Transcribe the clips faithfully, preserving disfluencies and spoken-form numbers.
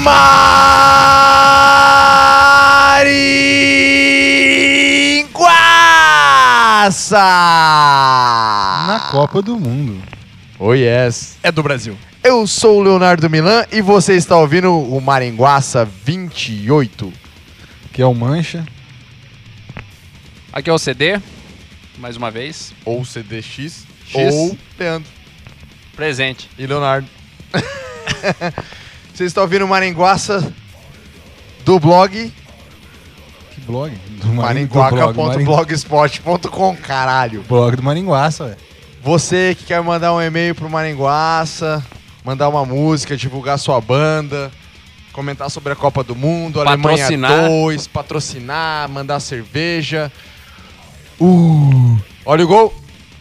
Maringuaça! Na Copa do Mundo. Oh yes. É do Brasil. Eu sou o Leonardo Milan e você está ouvindo o Maringuaça vinte e oito. Que é o Mancha. Aqui é o C D, mais uma vez. Ou C D X. X. Ou Leandro. Presente. E Leonardo. Você está ouvindo o Maringuaça do blog Que blog? Do maringuaca ponto blogspot ponto com, caralho. Blog do Maringuaça, velho. Você que quer mandar um e-mail pro Maringuaça, mandar uma música, divulgar sua banda, comentar sobre a Copa do Mundo, Patrocinar. Alemanha dois, patrocinar, mandar cerveja. Uh, olha o gol.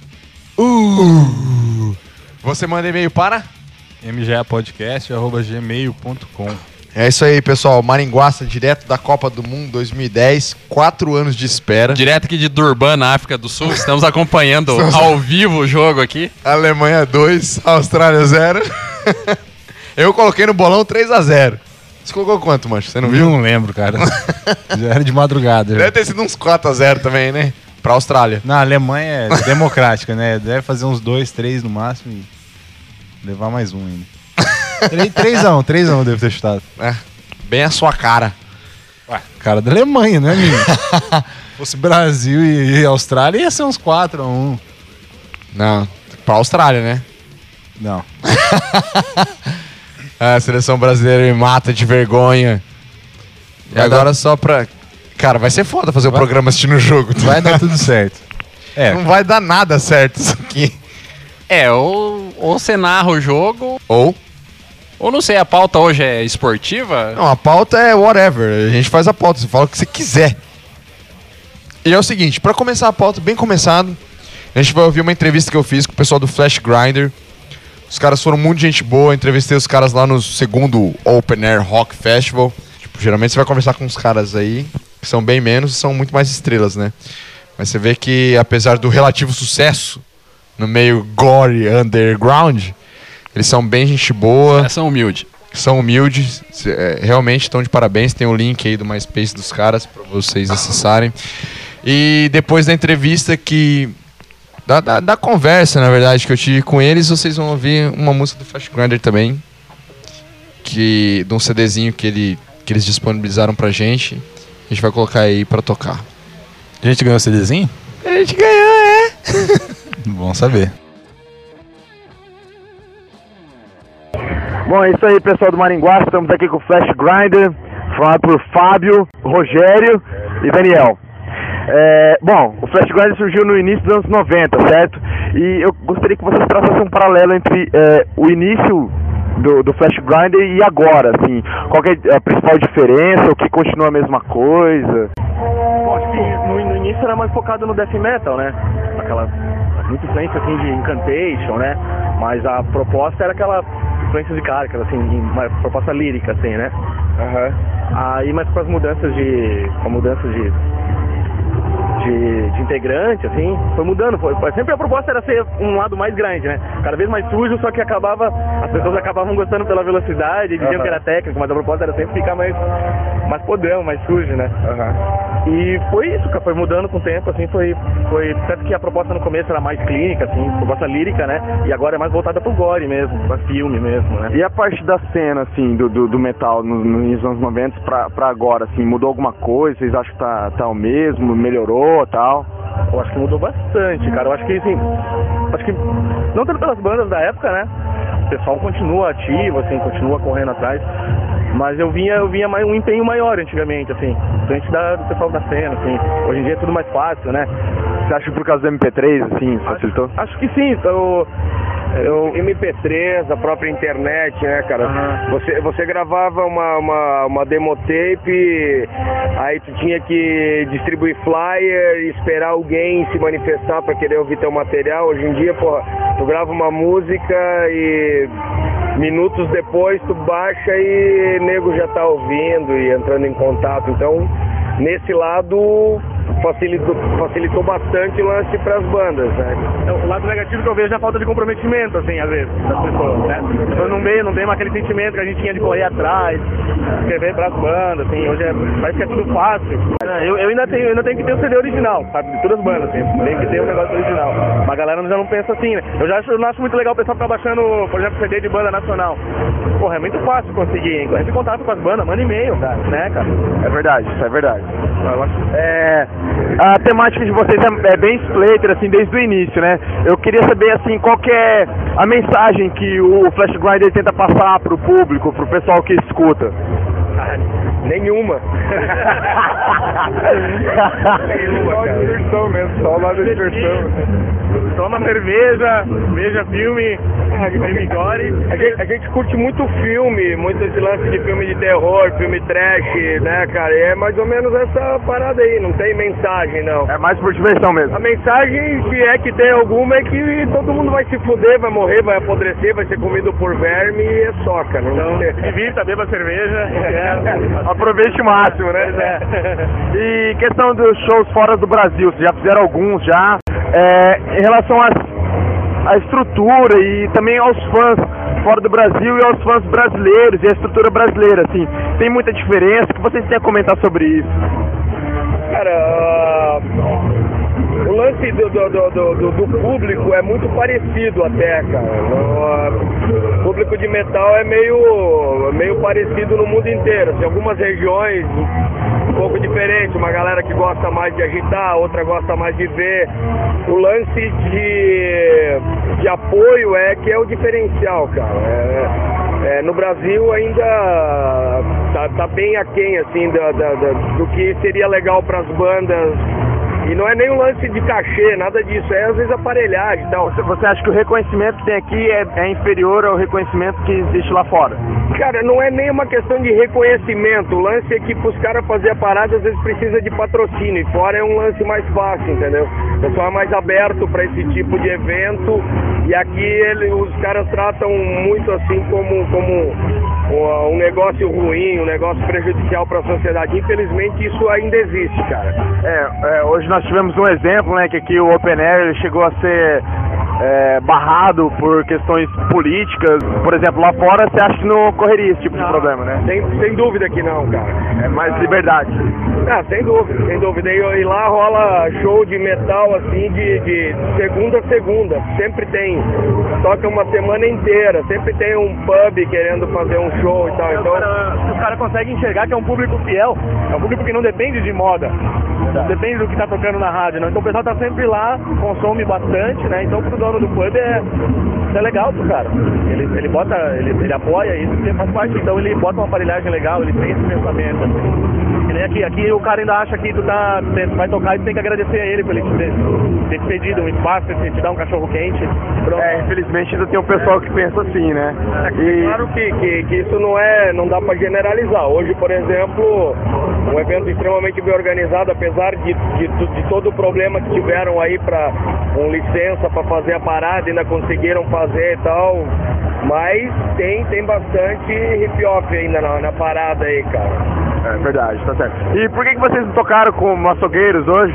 Uh. Você manda e-mail para m g a podcast arroba gmail ponto com. É isso aí, pessoal. Maringuaça, direto da Copa do Mundo dois mil e dez. Quatro anos de espera. Direto aqui de Durban, na África do Sul. Estamos acompanhando ao vivo o jogo aqui. Alemanha dois, Austrália zero. Eu coloquei no bolão três a zero. Você colocou quanto, Mancho? Você não viu? Não lembro, cara. Já era de madrugada. Deve Já. ter sido uns quatro a zero também, né? Pra Austrália. Na Alemanha é democrática, né? Deve fazer uns dois, três no máximo e levar mais um ainda. três a um, três a um deve ter chutado. É, bem a sua cara. Ué, cara da Alemanha, né, amigo? Se fosse Brasil e, e Austrália, ia ser uns quatro a um. Não, pra Austrália, né? Não. A seleção brasileira me mata de vergonha. E Vai agora dar- só pra... Cara, vai ser foda fazer o Vai- programa assistindo o jogo. Vai dar tudo certo. É, Não vai dar nada certo isso aqui. É, ou, ou você narra o jogo, Ou... ou não sei, a pauta hoje é esportiva? Não, a pauta é whatever. A gente faz a pauta, você fala o que você quiser. E é o seguinte, pra começar a pauta, bem começado, a gente vai ouvir uma entrevista que eu fiz com o pessoal do Flash Grinder. Os caras foram muito gente boa, entrevistei os caras lá no segundo Open Air Rock Festival. Tipo, geralmente você vai conversar com os caras aí, que são bem menos e são muito mais estrelas, né? Mas você vê que, apesar do relativo sucesso no meio gore underground, eles são bem gente boa. Essa é humilde. São humildes, é, realmente estão de parabéns. Tem o link aí do MySpace dos caras para vocês acessarem. E depois da entrevista que... Da, da, da conversa, na verdade, que eu tive com eles, vocês vão ouvir uma música do Flash Grinder também. Que, de um CDzinho que, ele, que eles disponibilizaram pra gente. A gente vai colocar aí pra tocar. a gente ganhou o CDzinho? A gente ganhou, é! Bom saber. Bom, é isso aí, pessoal do Maringuaça. Estamos aqui com o Flash Grinder, formado por Fábio, Rogério e Daniel. É, bom, o Flash Grinder surgiu no início dos anos noventa, certo? E eu gostaria que vocês traçassem um paralelo entre é, o início do, do Flash Grinder e agora, assim. Qual que é a principal diferença, o que continua a mesma coisa? Bom, acho que no, no início era mais focado no death metal, né? Aquela muita influência assim de Incantation, né? Mas a proposta era aquela influência de Carcass, assim, uma proposta lírica, assim, né? Uhum. Aí, mas com as mudanças de... com a mudança de... De, de integrante, assim, foi mudando. Foi, foi, sempre a proposta era ser um lado mais grande, né? Cada vez mais sujo, só que acabava, as pessoas acabavam gostando pela velocidade, diziam uhum. que era técnico, mas a proposta era sempre ficar mais, mais podrão, mais sujo, né? Uhum. E foi isso, cara, foi mudando com o tempo, assim, foi, foi, certo que a proposta no começo era mais clínica, assim, proposta lírica, né? E agora é mais voltada pro gore mesmo, pra filme mesmo, né? E a parte da cena, assim, do, do, do metal no, nos anos noventa pra, pra agora, assim, mudou alguma coisa? Vocês acham que tá, tá o mesmo? Melhorou? Tal. Eu acho que mudou bastante, cara. Eu acho que assim, acho que não tanto pelas bandas da época, né? O pessoal continua ativo, assim, continua correndo atrás. Mas eu vinha, eu vinha mais, um empenho maior antigamente, assim, frente da, do pessoal da cena, assim. Hoje em dia é tudo mais fácil, né? Você acha que por causa do M P três, assim, facilitou? Acho, acho que sim. Então, eu... M P três, a própria internet, né, cara? Uhum. Você, você gravava uma, uma, uma demotape, aí tu tinha que distribuir flyer e esperar alguém se manifestar pra querer ouvir teu material. Hoje em dia, porra, tu grava uma música e minutos depois tu baixa e o nego já tá ouvindo e entrando em contato. Então, nesse lado, facilitou, facilitou bastante o lance para as bandas, né? O lado negativo que eu vejo é a falta de comprometimento, assim, às vezes, das pessoas, né? Então não veio, não tem mais aquele sentimento que a gente tinha de correr atrás, escrever para as bandas, assim, hoje é, parece que é tudo fácil. Eu, eu, ainda tenho, eu ainda tenho que ter o C D original, sabe? De todas as bandas, assim, tem que ter o negócio original. Mas a galera já não pensa assim, né? Eu já acho, eu não acho muito legal o pessoal ficar baixando, por exemplo, C D de banda nacional. Porra, é muito fácil conseguir, hein? Entre em contato com as bandas, manda e-mail, né, cara? É verdade, isso é verdade. É, a temática de vocês é, é bem splatter, assim, desde o início, né? Eu queria saber, assim, qual que é a mensagem que o Flash Grinder tenta passar pro público, pro pessoal que escuta. Ah, nenhuma. Nenhuma, só diversão mesmo, só uma diversão. Toma cerveja, veja filme, filme gore. A gente, a gente curte muito filme, muito esse lance de filme de terror, filme trash, né, cara? E é mais ou menos essa parada aí, não tem mensagem, não. É mais por diversão mesmo. A mensagem, se é que tem alguma, é que todo mundo vai se fuder, vai morrer, vai apodrecer, vai ser comido por verme e é só, cara. Não então, divirta, beba cerveja. É. Aproveite o máximo, né? É. E questão dos shows fora do Brasil, vocês já fizeram alguns já? É, em relação à estrutura e também aos fãs fora do Brasil e aos fãs brasileiros e a estrutura brasileira, assim, tem muita diferença? O que vocês têm a comentar sobre isso? Cara, uh, o lance do, do, do, do, do público é muito parecido até, cara. O público de metal é meio, meio parecido no mundo inteiro. Tem algumas regiões um pouco diferente, uma galera que gosta mais de agitar, outra gosta mais de ver. O lance de, de apoio é que é o diferencial, cara. É, é, no Brasil ainda tá, tá bem aquém, assim, da, da, da, do que seria legal para as bandas. E não é nem um lance de cachê, nada disso, é às vezes aparelhagem e tal. Você, você acha que o reconhecimento que tem aqui é, é inferior ao reconhecimento que existe lá fora? Cara, não é nem uma questão de reconhecimento, o lance é que pros caras fazer a parada às vezes precisa de patrocínio, e fora é um lance mais fácil, entendeu? O pessoal é mais aberto para esse tipo de evento, e aqui ele, os caras tratam muito assim como, como um negócio ruim, um negócio prejudicial para a sociedade. Infelizmente isso ainda existe, cara. É, é, hoje nós tivemos um exemplo, né, que aqui o Open Air ele chegou a ser é, barrado por questões políticas. Por exemplo, lá fora você acha que não ocorreria esse tipo não, de problema, né? Sem, sem dúvida que não, cara. É mais liberdade. Ah, sem dúvida, sem dúvida. E, e lá rola show de metal assim de, de segunda a segunda. Sempre tem. Toca uma semana inteira. Sempre tem um pub querendo fazer um show e tal. Então, os caras conseguem enxergar que é um público fiel. É um público que não depende de moda. Não depende do que tá tocando na rádio, não. Então o pessoal tá sempre lá, consome bastante, né? Então pro dono do pub é, é legal pro cara. Ele, ele bota, ele, ele apoia isso, porque faz parte. Então ele bota uma aparelhagem legal, ele tem esse pensamento, assim. Que nem aqui, aqui o cara ainda acha que tu tá, vai tocar e tu tem que agradecer a ele por ele te ter, ter te pedido um espaço, te, te dar um cachorro quente. Pronto. É, infelizmente ainda tem um pessoal que pensa assim, né? E... Claro que, que, que isso não é, não dá pra generalizar. Hoje, por exemplo, um evento extremamente bem organizado, apesar de, de, de todo o problema que tiveram aí pra, com licença para fazer a parada, ainda conseguiram fazer e tal, mas tem, tem bastante hip-hop ainda na, na parada aí, cara. É verdade, tá certo. E por que, que vocês não tocaram com açougueiros hoje?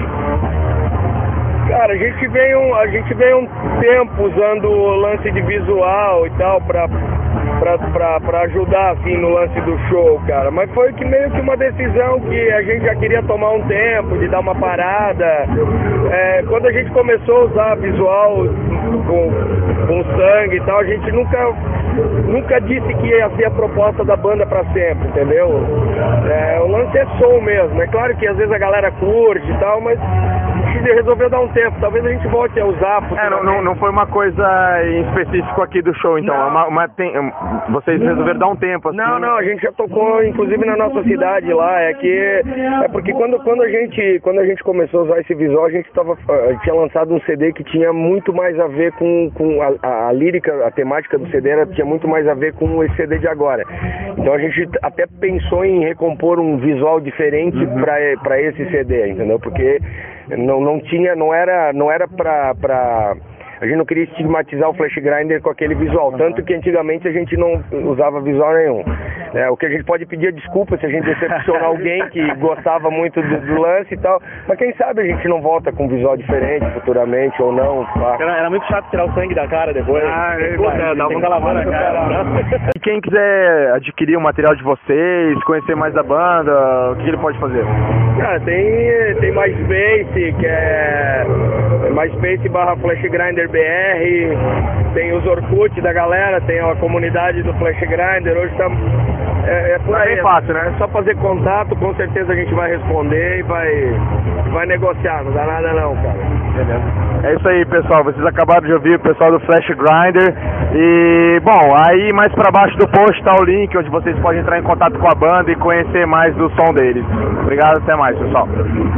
Cara, a gente veio, a gente veio um tempo usando o lance de visual e tal pra, pra, pra, pra ajudar assim no lance do show, cara. Mas foi que meio que uma decisão que a gente já queria tomar um tempo, de dar uma parada. É, quando a gente começou a usar visual com, com sangue e tal, a gente nunca, nunca disse que ia ser a proposta da banda pra sempre, entendeu? É, o lance é som mesmo. É claro que às vezes a galera curte e tal, mas a gente resolveu dar um tempo. Talvez a gente volte a usar. É, não, não, não foi uma coisa em específico aqui do show, então. É uma, uma, tem, vocês resolveram dar um tempo, assim. Não, não, a gente já tocou, inclusive na nossa cidade lá. É que é porque quando, quando, a gente, quando a gente começou a usar esse visual, a gente tava, a gente tinha lançado um C D que tinha muito mais a ver com, com a, a, a lírica, a temática do C D era, tinha muito mais a ver com esse C D de agora. Então a gente até pensou em recompor um visual diferente uhum. para esse C D, entendeu? Porque não, não tinha, não era, não era pra, pra, a gente não queria estigmatizar o Flash Grinder com aquele visual, tanto que antigamente a gente não usava visual nenhum. É, o que a gente pode pedir é desculpa se a gente decepcionar alguém que gostava muito do, do lance e tal, mas quem sabe a gente não volta com um visual diferente futuramente ou não. Tá? Era, era muito chato tirar o sangue da cara depois. Ah, é, Puta, é, dá tem uma que lavar na cara. E quem quiser adquirir o material de vocês, conhecer mais da banda, o que ele pode fazer? Ah, tem, tem MySpace, que é MySpace barra Flash Grinder B R, tem os Orkut da galera, tem a comunidade do Flash Grinder, hoje tá, é, é por aí. É bem fácil, né? É só fazer contato, com certeza a gente vai responder e vai, vai negociar, não dá nada não, cara. Beleza. É isso aí, pessoal. Vocês acabaram de ouvir o pessoal do Flash Grinder. E, bom, aí mais pra baixo do post tá o link onde vocês podem entrar em contato com a banda e conhecer mais do som deles. Obrigado, até mais, pessoal.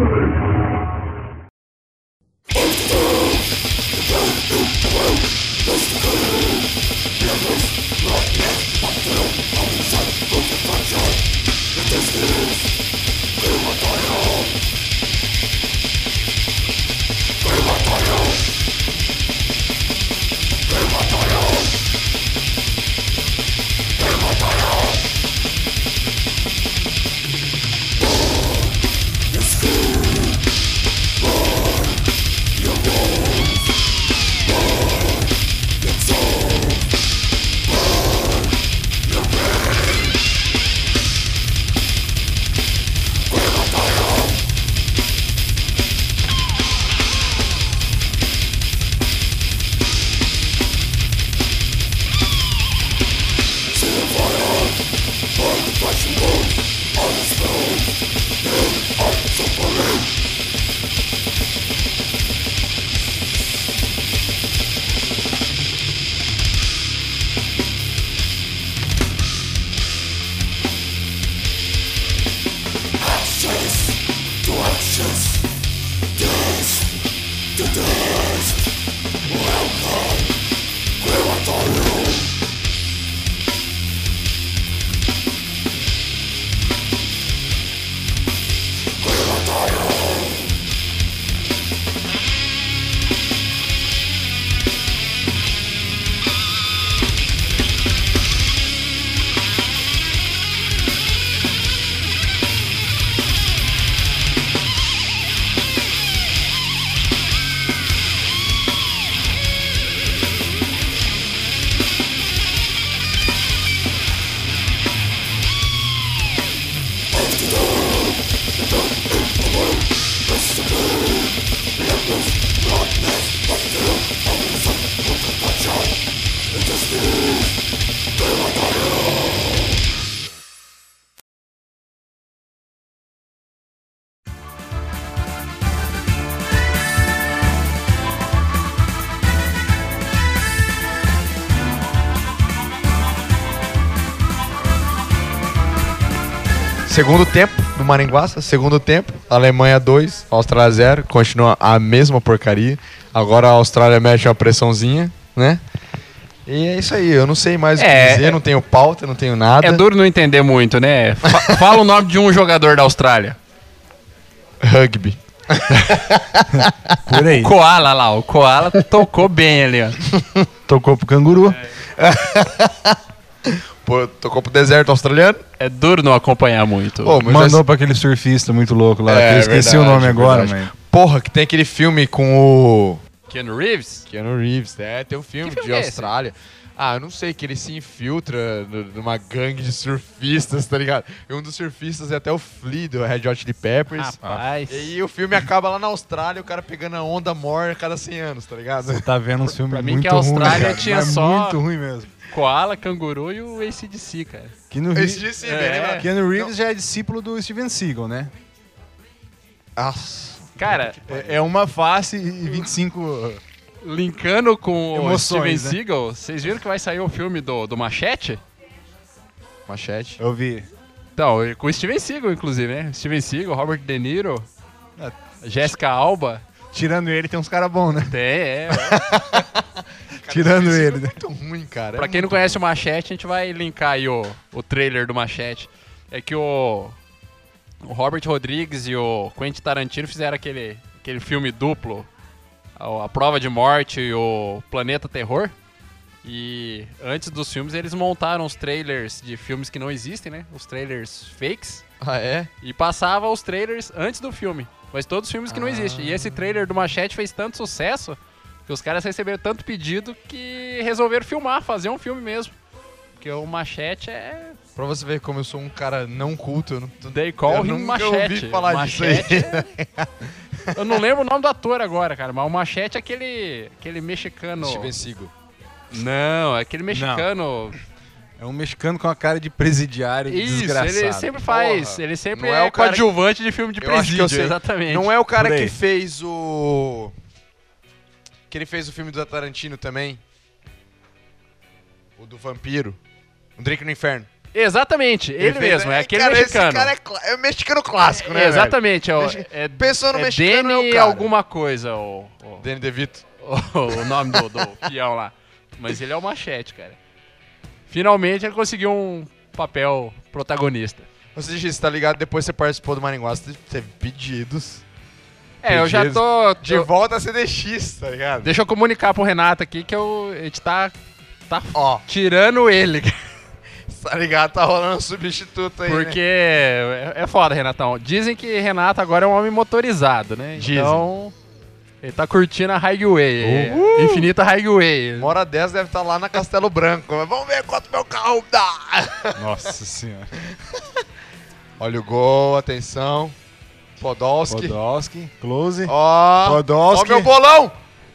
Segundo tempo do Maringuaça, segundo tempo, Alemanha dois, Austrália zero, continua a mesma porcaria. Agora a Austrália mete uma pressãozinha, né? E é isso aí, eu não sei mais o que É, dizer, é- não tenho pauta, não tenho nada. É duro não entender muito, né? Fa- fala o nome de um jogador da Austrália. Rugby. Por aí. Koala lá, o Koala tocou bem ali, ó. Tocou pro canguru. Pô, tocou pro deserto australiano? É duro não acompanhar muito. Pô, mas Mandou esse- pra aquele surfista muito louco lá. É, que eu esqueci verdade, o nome agora, verdade. mas. Porra, que tem aquele filme com o Keanu Reeves? Keanu Reeves, é, tem um filme, Que filme de é esse? Austrália. Ah, eu não sei, que ele se infiltra no- numa gangue de surfistas, tá ligado? E um dos surfistas é até o Flea do Red Hot Chili Peppers. Rapaz. E aí o filme acaba lá na Austrália, o cara pegando a onda maior a cada cem anos, tá ligado? Tá vendo uns filmes Pra mim muito que a Austrália ruins, cara, tinha mas só- muito ruim mesmo. Koala, canguru e o A C D C, cara. Keanu Esse Reeves, dia sim, É. bem lembrado. Keanu Reeves já é discípulo do Steven Seagal, né? Nossa. Cara, É, é uma face e vinte e cinco... linkando com o Emoções, Steven né? Seagal, vocês viram que vai sair o filme do, do Machete? Machete. Eu vi. Então, com o Steven Seagal, inclusive, né? Steven Seagal, Robert De Niro, Ah. Jessica Alba. Tirando ele, tem uns caras bons, né? Tem, é. Tirando esse filme ele, é né? muito ruim, cara. Pra É quem não muito- conhece o Machete, a gente vai linkar aí o, o trailer do Machete. É que o, o Robert Rodrigues e o Quentin Tarantino fizeram aquele, aquele filme duplo, a, a Prova de Morte e o Planeta Terror. E antes dos filmes eles montaram os trailers de filmes que não existem, né? Os trailers fakes. Ah, é? E passava os trailers antes do filme. Mas todos os filmes que não existem. E esse trailer do Machete fez tanto sucesso que os caras receberam tanto pedido que resolveram filmar, fazer um filme mesmo. Porque o Machete é... Pra você ver como eu sou um cara não culto, eu não... They call eu him nunca Machete. ouvi falar Machete disso aí. é... Eu não lembro o nome do ator agora, cara, mas o Machete é aquele, aquele mexicano... Steven Seagal. Não, é aquele mexicano... É um mexicano com a cara de presidiário Isso, desgraçado. ele sempre faz, Porra. ele sempre Não é, é o cara coadjuvante de filme de Eu acho que presídio, eu sei. exatamente. Não é o cara Por aí. que fez o... Que ele fez o filme do Tarantino também. O do vampiro. Um Drink no Inferno. Exatamente, ele, fez- mesmo, é aquele cara, mexicano. Esse cara é, cla- é o mexicano clássico, né, Exatamente, é, o- Mexi- é, Pensou no é mexicano, é Danny o cara. alguma coisa, o, o, velho? Danny DeVito. o, o nome do, do peão lá. Mas ele é o Machete, cara. Finalmente ele conseguiu um papel protagonista. Você disse, tá ligado? Depois você participou do Maringuá, você teve pedidos. É, eu já tô... De eu- volta a C D X, tá ligado? Deixa eu comunicar pro Renato aqui que eu, a gente tá, tá Ó, tirando ele. tá ligado? Tá rolando um substituto aí, Porque né? é, é foda, Renatão. Dizem que Renato agora é um homem motorizado, né? Dizem. Então, ele tá curtindo a Highway. Uhul. Infinita Highway. Uma hora dessa deve estar lá na Castelo Branco. Mas vamos ver quanto meu carro dá. Nossa senhora. Olha o gol, atenção. Podolski. Podolski, close. Ó, ó Podolski. meu bolão.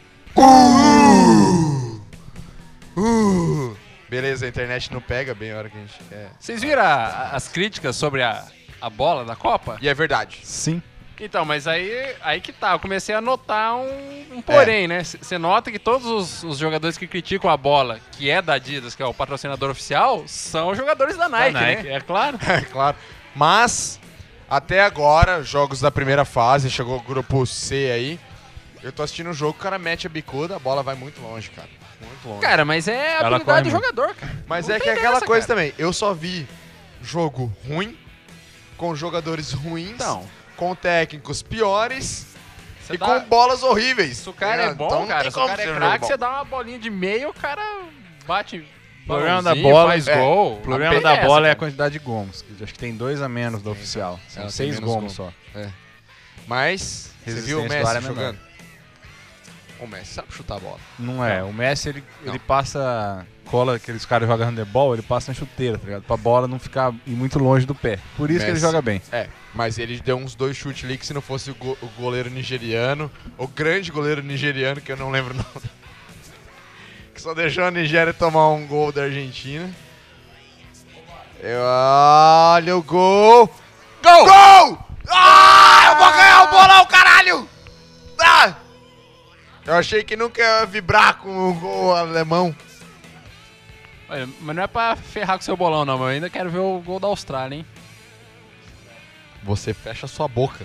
Uh! Uh! Beleza, a internet não pega bem a hora que a gente quer. Vocês viram a- a- as críticas sobre a, a bola da Copa? E é verdade. Sim. Então, mas aí, aí que tá, eu comecei a notar um, um porém, né? Você nota que todos os, os jogadores que criticam a bola, que é da Adidas, que é o patrocinador oficial, são jogadores da Nike, Nike. né? É claro. É claro. Mas, até agora, jogos da primeira fase, chegou o grupo C aí. Eu tô assistindo o jogo, o cara mete a bicuda, a bola vai muito longe, cara. Muito longe. Cara, mas é a Ela habilidade do corre jogador, cara. Mas Não é que tem é aquela dessa, coisa cara. também. Eu só vi jogo ruim, com jogadores ruins, Então, com técnicos piores você e dá- com bolas horríveis. se o cara é bom, Então não cara, tem se o como cara ser é um craque, jogo você bom. dá uma bolinha de meio, o cara bate O problema da balãozinho, bola, faz é, gol. o problema Beleza, da bola é a cara. quantidade de gomos. que Acho que tem dois a menos da oficial. São Ela tem seis menos gomos gol. só. Mas, você viu o Resistência do Messi ar é menor. jogando? O Messi sabe chutar a bola. Não é. O Messi, ele, Não. ele passa... Cola, aqueles caras que jogam handebol, ele passa na chuteira, tá ligado? Pra bola não ficar ir muito longe do pé. Por isso que ele Messi. joga bem. É, mas ele deu uns dois chutes ali que se não fosse o, go- o goleiro nigeriano, o grande goleiro nigeriano, que eu não lembro o nome, que só deixou a Nigéria tomar um gol da Argentina. Eu, olha o gol! Gol! Gol! Ah, eu vou ganhar o bolão, caralho! Ah! Eu achei que nunca ia vibrar com o gol alemão. Olha, mas não é pra ferrar com seu bolão, não, mas eu ainda quero ver o gol da Austrália, hein? Você fecha sua boca.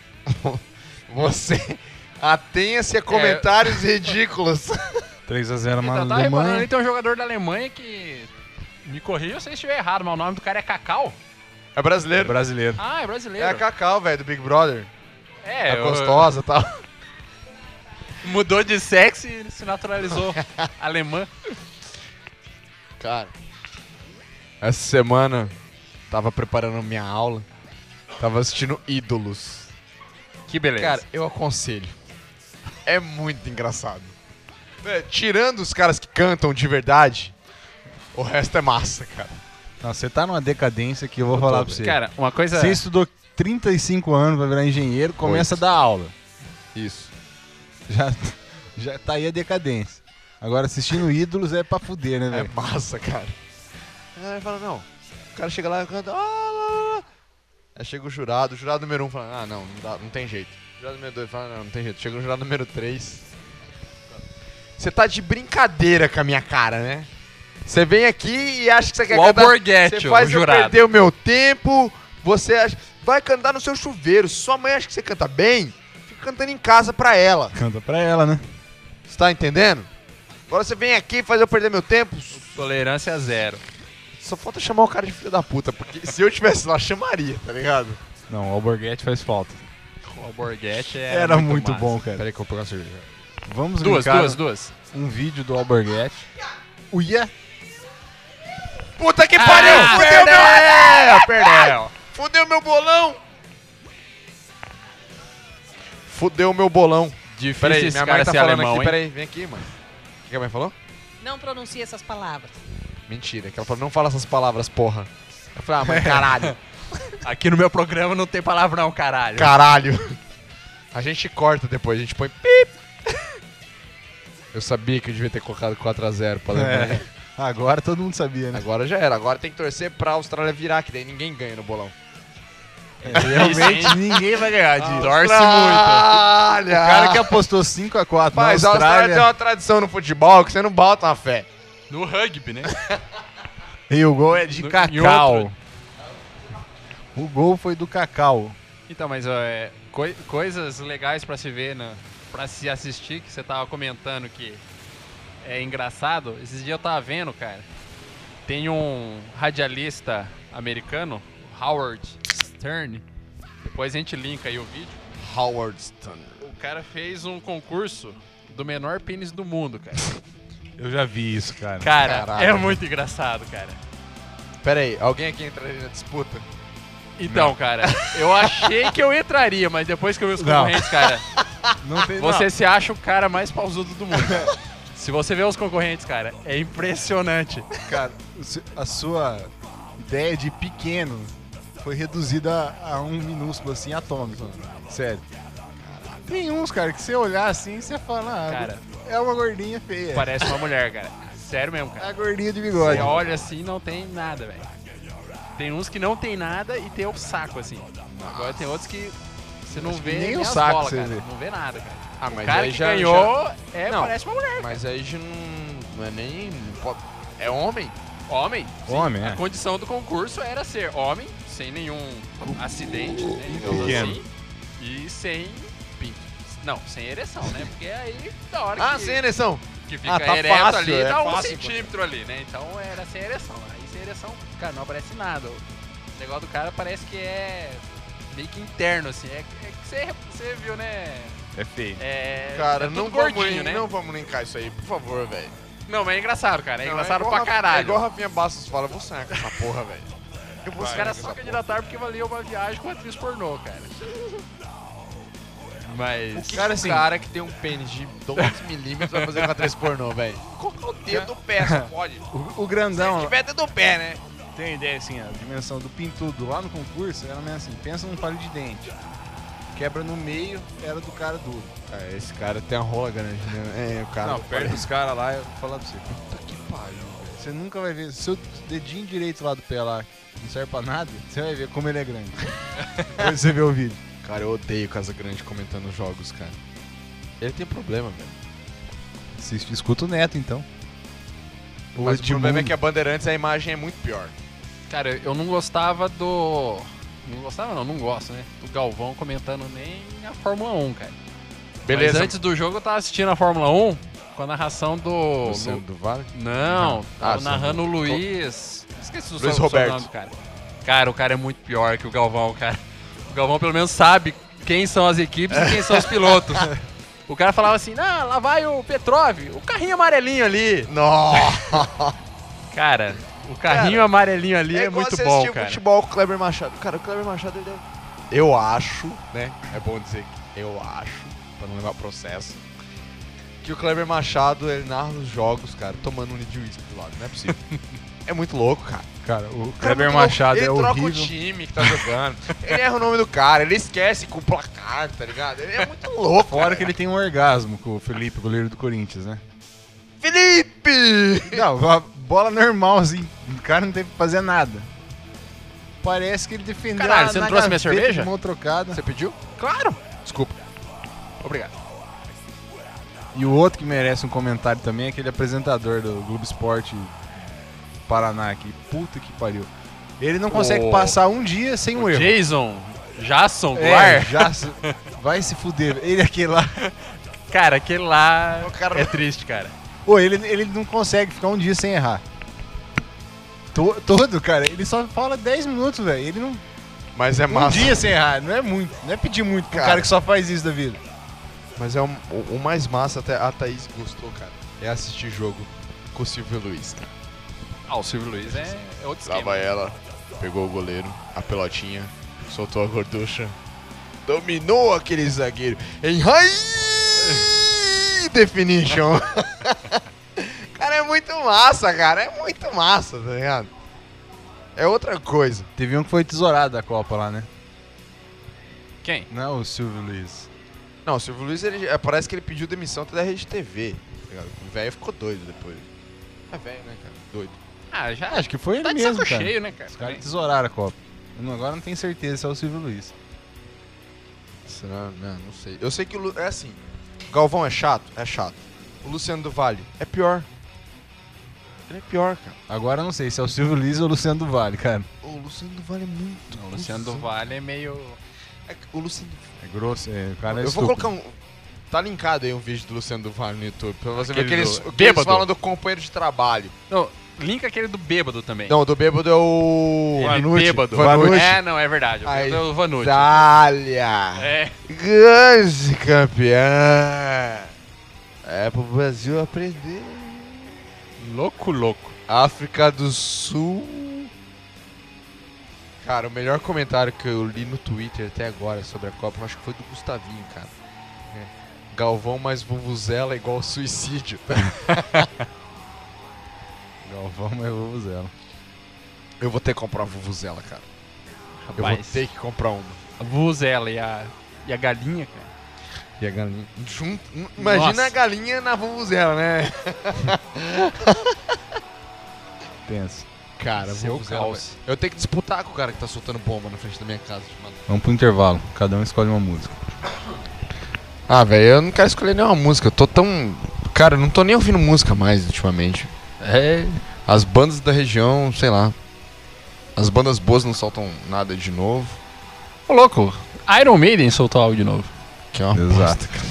Você atenha-se a comentários ridículos. três a zero na Então, eu tava reparando Alemanha. ali, tem um jogador da Alemanha que... Me corrija se eu estiver errado, mas o nome do cara é Cacau? É brasileiro. Brasileiro. Ah, é brasileiro. É a Cacau, velho, do Big Brother. É, É eu- gostosa e tal. Mudou de sexo e se naturalizou alemã. Cara, essa semana tava preparando minha aula, tava assistindo Ídolos. Que beleza. Cara, eu aconselho. É muito engraçado. É, tirando os caras que cantam de verdade, o resto é massa, cara. Não, você tá numa decadência que eu vou Eu falar tô, pra você. Cara, uma coisa... Você estudou trinta e cinco anos pra virar engenheiro, começa Oito. a dar aula. Isso. Já, já tá aí a decadência. Agora, assistindo Ídolos é pra fuder, né, É velho? massa, cara. Aí fala, não. O cara chega lá e canta. Ah, lá, lá. Aí chega o jurado, o jurado número um fala, ah, não, não, dá, não tem jeito. O jurado número dois fala, não, não tem jeito. Chega o jurado número três. Você tá de brincadeira com a minha cara, né? Você vem aqui e acha que você quer O cantar. Alborguete, Você faz o eu jurado. perder o meu tempo. Você acha, vai cantar no seu chuveiro. Se sua mãe acha que você canta bem, fica cantando em casa pra ela. Canta pra ela, né? Você tá entendendo? Agora você vem aqui e faz eu perder meu tempo. Tolerância zero. Só falta chamar o cara de filho da puta, porque se eu tivesse lá, chamaria, tá ligado? Não, o Alborguete faz falta. O Alborguete é Era muito bom, cara. Peraí que eu vou pegar a cerveja. Vamos Duas, brincar duas, duas. um vídeo do Alborguete. Uia! Puta que pariu! Ah, Fudeu perdeu, meu... perdeu. Fudeu meu bolão! Fudeu meu bolão. Difícil Peraí, esse minha cara mãe tá ser falando alemão, aqui. hein? Peraí, vem aqui, mano. O que a mãe falou? Não pronuncie essas palavras. Mentira, que ela falou, não fala essas palavras, porra. Eu falei, ah, mãe, caralho. Aqui no meu programa não tem palavrão, caralho. Caralho. A gente corta depois, a gente põe pip. Eu sabia que eu devia ter colocado quatro a zero pra Alemanha. É. Agora todo mundo sabia, né? Agora já era, agora tem que torcer pra Austrália virar, que daí ninguém ganha no bolão. Realmente ninguém vai ganhar disso. Torce Austrália! O cara que apostou cinco a quatro na Mas a Austrália Austrália tem uma tradição no futebol que você não bota uma fé. No rugby, né? e o gol é de No- em Cacau. outro. O gol foi do Cacau. Então, mas ó, é, coi- coisas legais pra se ver, né? Pra se assistir, que você tava comentando que é engraçado. Esses dias eu tava vendo, cara. Tem um radialista americano, Howard Stern. Depois a gente linka aí o vídeo. Howard Stern. O cara fez um concurso do menor pênis do mundo, cara. Eu já vi isso, cara. Cara, Caralho. é muito engraçado, cara. Pera aí, alguém aqui entraria na disputa? Então, cara, eu achei que eu entraria, mas depois que eu vi os Não. concorrentes, cara, Não tem, você se acha o cara mais pausudo do mundo. Se você vê os concorrentes, cara, é impressionante. não. Cara, o se- a sua ideia de pequeno foi reduzida a, a um minúsculo assim, atômico. Sério. Tem uns, cara, que você olhar assim, você fala, ah, Cara, é uma gordinha feia. parece uma mulher, cara. Sério mesmo, É a cara. gordinha de bigode. Você olha assim, não tem nada, velho. Tem uns que não tem nada e tem o saco, assim. Agora tem outros que você não Acho que vê nem o as saco bolas, você cara. vê. Não vê nada, cara. Ah, O mas cara aí que já, ganhou é, Não. parece uma mulher. já- Mas aí já não, não é nem... pode- É homem? Homem. sim. Homem, é. A condição do concurso era ser homem, sem nenhum acidente, né, digamos Pequeno. assim, e sem pinto. Não, sem ereção, né? Porque aí, da hora Ah, que, sem ereção. que fica Ah, tá ereto fácil, ali, é dá um fácil, centímetro ali, né? Então era sem ereção. Aí sem ereção, cara, não aparece nada. O negócio do cara parece que é meio que interno, assim. É, é que você, você viu, né? É feio. É, Cara, é tudo não gordinho, vamos, né? não vamos linkar isso aí, por favor, velho. Não, mas é engraçado, cara. É Não, engraçado igual pra Rafa- caralho. É igual a Rafinha Bastos fala, eu vou sonhar com essa porra, velho. Eu vou Os sonhar caras com só essa porra. candidataram porque valia uma viagem com atriz pornô, cara. Mas. O que Cara, cara, assim- cara que tem um pênis de doze milímetros vai fazer com a três pornô, velho? Coloca o dedo do pé, só pode. O, o grandão, Se tiver dedo do pé, né? tem a ideia assim, a dimensão do pintudo lá no concurso, era meio assim, pensa num palho de dente. Quebra no meio, era do cara duro. É, esse cara tem a rola grande, né? É, o cara... Não, perto dos caras lá, eu vou falar pra você. Puta que pariu, velho. Você nunca vai ver, seu dedinho direito lá do pé lá, que não serve pra nada, você vai ver como ele é grande. Depois você vê o vídeo. Cara, eu odeio Casa Grande comentando jogos, cara. Ele tem problema, velho. Assiste, escuta o Neto, então. Mas o problema é que a Bandeirantes, a imagem é muito pior. Cara, eu não gostava do. Não gostava, não, não gosto, né? Do Galvão comentando nem a Fórmula um, cara. Beleza. Mas antes do jogo eu tava assistindo a Fórmula um com a narração do. Luciano do- do Vale? Não, tava Ah, narrando o sim. Luiz. Esqueci o Luiz sobrenome Roberto. do cara. Cara, o cara é muito pior que o Galvão, cara. O Galvão pelo menos sabe quem são as equipes e quem são os pilotos. O cara falava assim, não, lá vai o Petrov, o carrinho amarelinho ali. Nossa! Cara, o carrinho Cara, amarelinho ali é, igual muito você bom, assistir cara. futebol com o Kleber Machado. Cara, o Kleber Machado, ele é... Eu acho, né? É bom dizer que eu acho, pra não levar processo, que o Kleber Machado, ele narra os jogos, cara, tomando um litro de uísque do lado. Não é possível. É muito louco, cara. Cara, o O cara é Kleber muito louco. Machado ele é troca horrível. o time que tá jogando. Ele erra o nome do cara, ele esquece com o placar, tá ligado? Ele é muito louco. Fora cara. que ele tem um orgasmo com o Felipe, goleiro do Corinthians, né? Felipe! Não, a bola normal, assim. O cara não teve que fazer nada. Parece que ele defendeu Caralho, a- você não na trouxe minha gaveta cerveja? de mão trocada. Você pediu? Claro. Desculpa. Obrigado. E o outro que merece um comentário também é aquele apresentador do Globo Esporte Paraná aqui. Puta que pariu. Ele não consegue O- passar um dia sem um erro. Jason, Jason do É, ar. já se- vai se fuder. Ele aquele lá. Cara, aquele lá O cara- é triste, cara. Pô, ele, ele não consegue ficar um dia sem errar. To- todo, cara. Ele só fala dez minutos, velho. Ele não. Mas é Um massa. dia sem errar. Não é muito. Não é pedir muito pro Cara. cara que só faz isso da vida. Mas é um, o, o mais massa, até a Thaís gostou, cara, é assistir jogo com o Silvio Luiz, cara. Ah, o Silvio Luiz é, é outro esquema. Tava ela, pegou o goleiro, a pelotinha, soltou a gorducha, dominou aquele zagueiro em high definition. Cara, é muito massa, cara, é muito massa, tá ligado? É outra coisa. Teve um que foi tesourado da Copa lá, né? Quem? Não é o Silvio Luiz. Não, o Silvio Luiz, ele, parece que ele pediu demissão até da Rede T V, tá ligado? O velho ficou doido depois. É velho, né, cara? Doido. Ah, já Acho que foi ele tá de mesmo, saco cara. cheio, né, cara? Os caras tesouraram a Copa. Eu não- agora não tenho certeza se é o Silvio Luiz. Será? Não, não sei. Eu sei que o Lu... é assim, o Galvão é chato? É chato. O Luciano do Vale é pior. Ele é pior, cara. Agora eu não sei se é o Silvio Luiz ou o Luciano do Vale, cara. O Luciano do Vale é muito... O Luciano do Vale é meio... É que o Luciano do... É grosso, é, o cara é Eu vou estúpido. colocar um... Tá linkado aí um vídeo do Luciano do Vale no YouTube, pra você ver Aquele que eles, do- que eles bêbado. falam do companheiro de trabalho. Não, linka aquele do bêbado também. Não, o do bêbado é o... Ele Vanucci. bêbado. Vanucci. É, não, é verdade. O Ai, bêbado é o Vanucci. Dália! É. Grande campeão! É pro Brasil aprender. Louco, louco. África do Sul. Cara, o melhor comentário que eu li no Twitter até agora sobre a Copa, eu acho que foi do Gustavinho, cara. É. Galvão mais vuvuzela igual suicídio. Galvão, mas eu vou usar ela. Eu vou ter que comprar uma vuvuzela, cara. Eu vou Rapaz, ter que comprar uma. a vuvuzela e a, e a galinha, cara. E a galinha. Junto, imagina Nossa. a galinha na vuvuzela, né? Pensa. Cara, Seu vuvuzela. caos. vai- Eu tenho que disputar com o cara que tá soltando bomba na frente da minha casa. Mano. Vamos pro intervalo. Cada um escolhe uma música. Ah, velho, eu não quero escolher nenhuma música. Eu tô tão. Cara, eu não tô nem ouvindo música mais ultimamente. É. As bandas da região, sei lá. As bandas boas não soltam nada de novo. Ô, louco. Iron Maiden soltou algo de novo. Que é uma Exato. bosta, cara.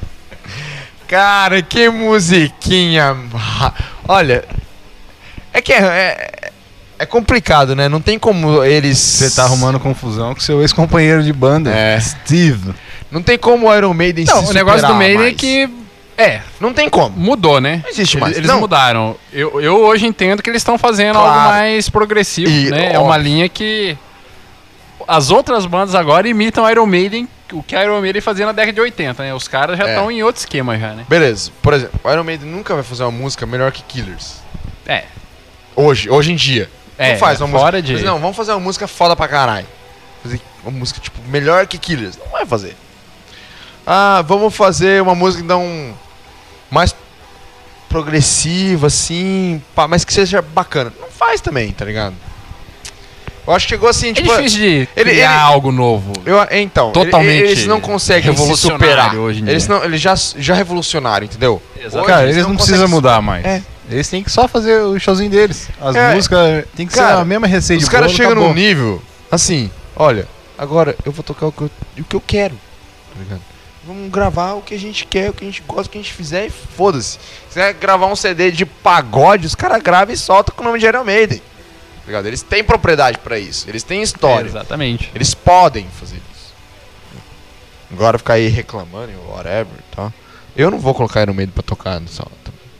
Cara, que musiquinha. ma- Olha. É que é, é, é complicado, né? Não tem como eles. Você tá arrumando confusão com seu ex-companheiro de banda, É. Steve. Não tem como o Iron Maiden Não, se o negócio do superar Maiden é mais. que... É, Não tem como. mudou, né? Não existe Eles- mais. Eles Não. mudaram. Eu, eu hoje entendo que eles estão fazendo Claro. algo mais progressivo, E, né? É ó, uma linha que... As outras bandas agora imitam Iron Maiden, o que a Iron Maiden fazia na década de oitenta, né? Os caras já É. estão em outro esquema já, né? Beleza, por exemplo, o Iron Maiden nunca vai fazer uma música melhor que Killers. É. Hoje, hoje em dia. É, não faz uma fora música. de- Mas não, vamos fazer uma música foda pra caralho. Fazer uma música, tipo, melhor que Killers. Não vai fazer. Ah, vamos fazer uma música, então, mais progressiva, assim, pá, mas que seja bacana. Não faz também, tá ligado? Eu acho que chegou assim, É tipo... difícil de ele- criar ele- algo novo. Eu, então, Totalmente ele- eles não conseguem se revolucionário superar. hoje em dia. Eles, não, eles já, já revolucionaram, entendeu? Exato. Cara, Hoje eles não precisam conseguem- mudar mais. É. Eles têm que só fazer o showzinho deles. As É. músicas tem que ser Cara, a mesma receita Os de caras bolo, chegam acabou. num nível, assim, olha, agora eu vou tocar o que eu, o que eu quero, tá ligado? Vamos gravar o que a gente quer, o que a gente gosta, o que a gente fizer e foda-se. Se quiser gravar um C D de pagode, os caras gravam e soltam com o nome de Iron Maiden. Tá ligado? Eles têm propriedade pra isso, eles têm história, É, exatamente. eles podem fazer isso. Agora ficar aí reclamando, whatever, tá? Eu não vou colocar Iron Maiden pra tocar no salto.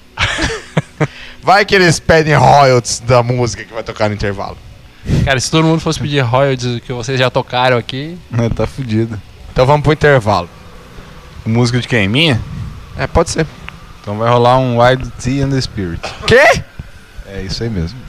Vai que eles pedem royalties da música que vai tocar no intervalo. Cara, se todo mundo fosse pedir royalties que vocês já tocaram aqui... É, tá fudido. Então vamos pro intervalo. Música de quem? Minha? É, pode ser. Então vai rolar um Wild Tea and the Spirit. Quê? É isso aí mesmo.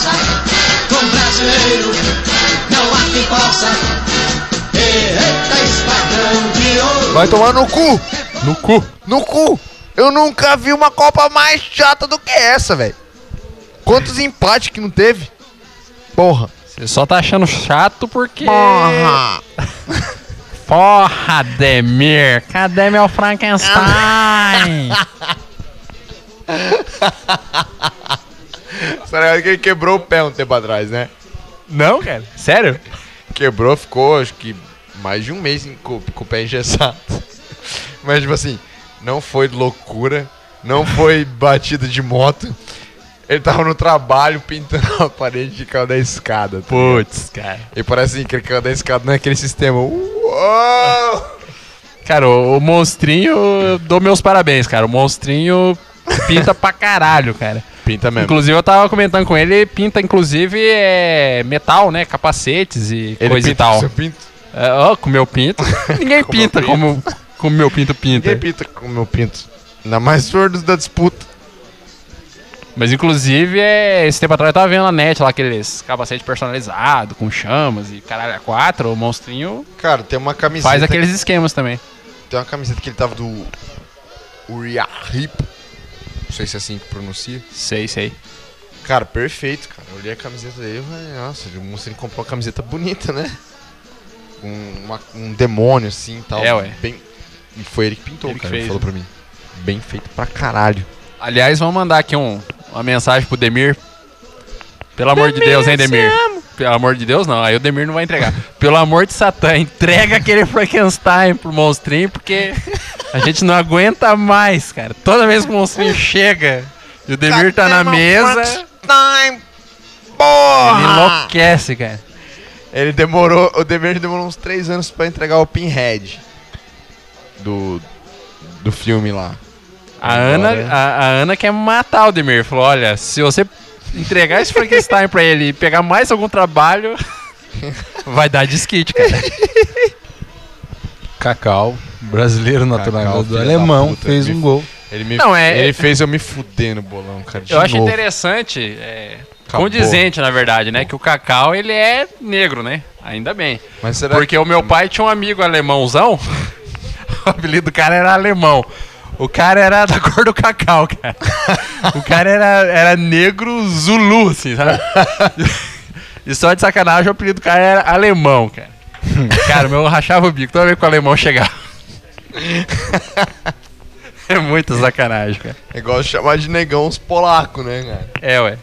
faça com brasileiro, não há quem possa. Eita, esquadrão de ouro. Vai tomar no cu! No cu. No cu! Eu nunca vi uma Copa mais chata do que essa, velho. Quantos empates que não teve? Porra. Você só tá achando chato porque... Porra. Porra, Demir. Cadê meu Frankenstein? Será que ele quebrou o pé um tempo atrás, né? Não, cara. Sério? Quebrou, ficou acho que mais de um mês em- com, com o pé engessado. Mas tipo assim, não foi loucura, não foi batida de moto. Ele tava no trabalho pintando a parede de caiu da escada. Tá ligado? Putz, cara. E parece assim, que ele caiu da escada não é aquele sistema. Uou! Cara, o, o monstrinho, eu dou meus parabéns, cara. O monstrinho pinta pra caralho, cara. Pinta mesmo. Inclusive, eu tava comentando com ele, ele pinta, inclusive, é, metal, né? Capacetes e Ele coisa e pinta tal. com seu pinto? É, ó, com o meu pinto. Ninguém Com o meu pinta pinto. como como o meu pinto pinta. Ninguém pinta com o meu pinto. Ainda mais sordos da disputa. Mas, inclusive, é, esse tempo atrás eu tava vendo na net lá aqueles capacetes personalizados, com chamas e caralho, a quatro. O monstrinho Cara, tem uma camiseta. faz aqueles esquemas também. Tem uma camiseta que ele tava do Uriah Heep. Não sei se é assim que pronuncia. Sei, sei. Cara, perfeito, cara. Eu olhei a camiseta dele e falei, nossa, o monstrinho comprou uma camiseta bonita, né? Um, uma- um demônio assim e tal. É, ué. Bem... E foi ele que pintou, Ele que cara. fez, Ele falou né? pra mim. Bem feito pra caralho. Aliás, vamos mandar aqui um, uma mensagem pro Demir. Pelo amor de Deus, hein, Demir? Pelo amor de Deus, não. Aí o Demir não vai entregar. Pelo amor de Satã, entrega aquele Frankenstein pro monstrinho, porque a gente não aguenta mais, cara. Toda vez que o monstrinho chega e o Demir tá na mesa, Time! ele Porra! enlouquece, cara. Ele demorou, o Demir demorou uns três anos pra entregar o Pinhead do, do filme lá. A Ana, a, a Ana quer matar o Demir. Falou, olha, se você entregar esse Frankenstein pra ele e pegar mais algum trabalho, vai dar desquite, cara. Cacau, brasileiro Cacau, naturalizado filho da alemão, puta, fez me- um gol. Ele, me, Não, é- ele é- fez eu me fuder no bolão, cara. De Eu acho novo. interessante, é, Acabou. condizente, na verdade, né? Que o Cacau, ele é negro, né? Ainda bem. Mas será Porque o meu pai tinha um amigo alemãozão. O apelido do cara era alemão. O cara era da cor do cacau, cara. O cara era, era negro zulu, assim, sabe? E só de sacanagem o apelido do cara era alemão, cara. Cara, o meu rachava o bico toda vez que o alemão chegava. É muita sacanagem, cara. É igual chamar de negão os polacos, né, cara? É, ué.